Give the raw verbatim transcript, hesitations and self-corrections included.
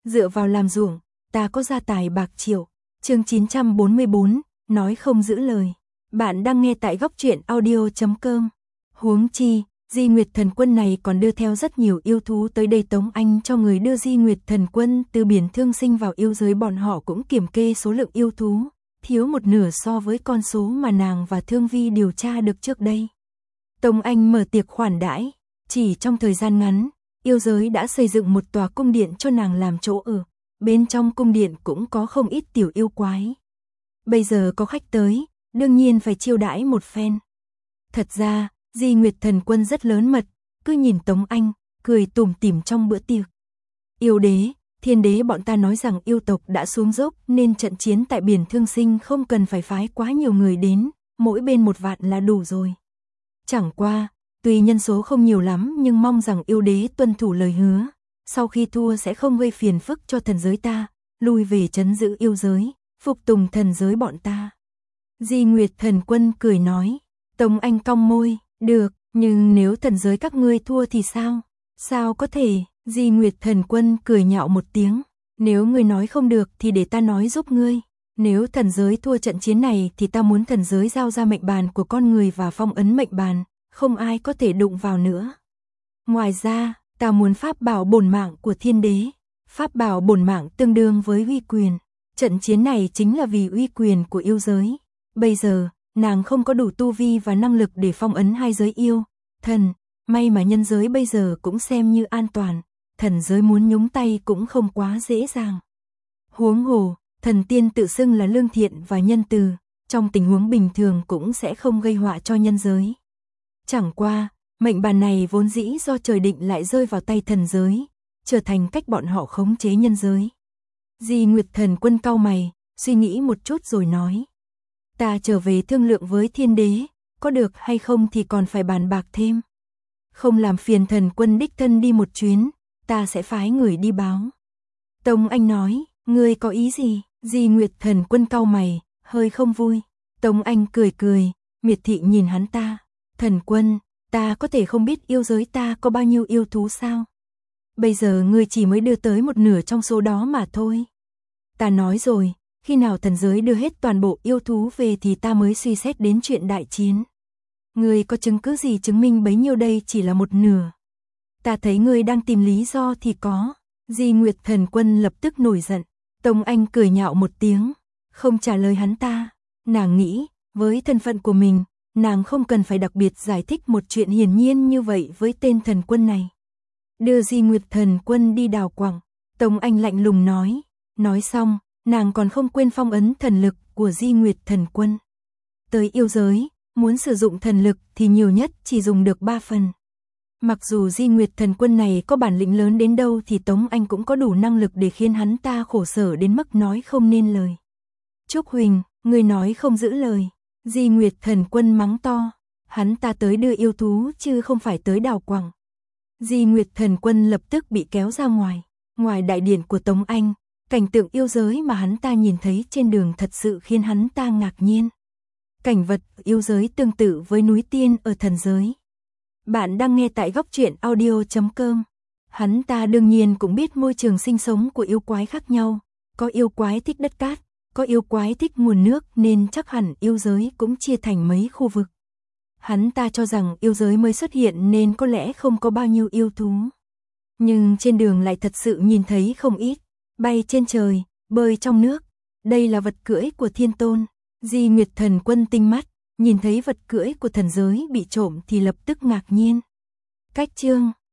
dựa vào làm ruộng, ta có gia tài bạc triệu. Chương chín trăm bốn mươi bốn, nói không giữ lời. Bạn đang nghe tại góc truyện audio chấm com. Huống chi, Di Nguyệt Thần Quân này còn đưa theo rất nhiều yêu thú tới đây. Tống Anh cho người đưa Di Nguyệt Thần Quân từ biển Thương Sinh vào yêu giới, bọn họ cũng kiểm kê số lượng yêu thú, thiếu một nửa so với con số mà nàng và Thương Vi điều tra được trước đây. Tống Anh mở tiệc khoản đãi, chỉ trong thời gian ngắn, yêu giới đã xây dựng một tòa cung điện cho nàng làm chỗ ở. Bên trong cung điện cũng có không ít tiểu yêu quái. Bây giờ có khách tới, đương nhiên phải chiêu đãi một phen. Thật ra, Di Nguyệt Thần Quân rất lớn mật, cứ nhìn Tống Anh, cười tủm tỉm trong bữa tiệc. Yêu đế, thiên đế bọn ta nói rằng yêu tộc đã xuống dốc nên trận chiến tại biển Thương Sinh không cần phải phái quá nhiều người đến, mỗi bên một vạn là đủ rồi. Chẳng qua, tuy nhân số không nhiều lắm nhưng mong rằng yêu đế tuân thủ lời hứa. Sau khi thua sẽ không gây phiền phức cho thần giới ta, lui về trấn giữ yêu giới, phục tùng thần giới bọn ta. Di Nguyệt Thần Quân cười nói. Tống Anh cong môi, được, nhưng nếu thần giới các ngươi thua thì sao? Sao có thể? Di Nguyệt Thần Quân cười nhạo một tiếng. Nếu ngươi nói không được thì để ta nói giúp ngươi. Nếu thần giới thua trận chiến này thì ta muốn thần giới giao ra mệnh bàn của con người và phong ấn mệnh bàn, không ai có thể đụng vào nữa. Ngoài ra, ta muốn pháp bảo bổn mạng của thiên đế. Pháp bảo bổn mạng tương đương với uy quyền. Trận chiến này chính là vì uy quyền của yêu giới. Bây giờ, nàng không có đủ tu vi và năng lực để phong ấn hai giới yêu, thần. May mà nhân giới bây giờ cũng xem như an toàn. Thần giới muốn nhúng tay cũng không quá dễ dàng. Huống hồ, thần tiên tự xưng là lương thiện và nhân từ. Trong tình huống bình thường cũng sẽ không gây họa cho nhân giới. Chẳng qua, mệnh bàn này vốn dĩ do trời định lại rơi vào tay thần giới, trở thành cách bọn họ khống chế nhân giới. Di Nguyệt Thần Quân cau mày, suy nghĩ một chút rồi nói. Ta trở về thương lượng với thiên đế, có được hay không thì còn phải bàn bạc thêm. Không làm phiền Thần Quân đích thân đi một chuyến, ta sẽ phái người đi báo. Tống Anh nói, ngươi có ý gì? Di Nguyệt Thần Quân cau mày, hơi không vui. Tống Anh cười cười, miệt thị nhìn hắn ta. Thần Quân, ta có thể không biết yêu giới ta có bao nhiêu yêu thú sao? Bây giờ ngươi chỉ mới đưa tới một nửa trong số đó mà thôi. Ta nói rồi, khi nào thần giới đưa hết toàn bộ yêu thú về thì ta mới suy xét đến chuyện đại chiến. Ngươi có chứng cứ gì chứng minh bấy nhiêu đây chỉ là một nửa? Ta thấy ngươi đang tìm lý do thì có. Di Nguyệt Thần Quân lập tức nổi giận. Tống Anh cười nhạo một tiếng, không trả lời hắn ta. Nàng nghĩ, với thân phận của mình, nàng không cần phải đặc biệt giải thích một chuyện hiển nhiên như vậy với tên thần quân này. Đưa Di Nguyệt Thần Quân đi đào quặng, Tống Anh lạnh lùng nói. Nói xong, nàng còn không quên phong ấn thần lực của Di Nguyệt Thần Quân. Tới yêu giới, muốn sử dụng thần lực thì nhiều nhất chỉ dùng được ba phần. Mặc dù Di Nguyệt Thần Quân này có bản lĩnh lớn đến đâu thì Tống Anh cũng có đủ năng lực để khiến hắn ta khổ sở đến mức nói không nên lời. Trúc Huỳnh, ngươi nói không giữ lời. Di Nguyệt Thần Quân mắng to. Hắn ta tới đưa yêu thú chứ không phải tới đào quặng. Di Nguyệt Thần Quân lập tức bị kéo ra ngoài. Ngoài đại điện của Tống Anh, cảnh tượng yêu giới mà hắn ta nhìn thấy trên đường thật sự khiến hắn ta ngạc nhiên. Cảnh vật yêu giới tương tự với núi tiên ở thần giới. Bạn đang nghe tại góc truyện audio chấm com. Hắn ta đương nhiên cũng biết môi trường sinh sống của yêu quái khác nhau. Có yêu quái thích đất cát, có yêu quái thích nguồn nước nên chắc hẳn yêu giới cũng chia thành mấy khu vực. Hắn ta cho rằng yêu giới mới xuất hiện nên có lẽ không có bao nhiêu yêu thú. Nhưng trên đường lại thật sự nhìn thấy không ít. Bay trên trời, bơi trong nước. Đây là vật cưỡi của thiên tôn. Di Nguyệt Thần Quân tinh mắt, nhìn thấy vật cưỡi của thần giới bị trộm thì lập tức ngạc nhiên. Cách chương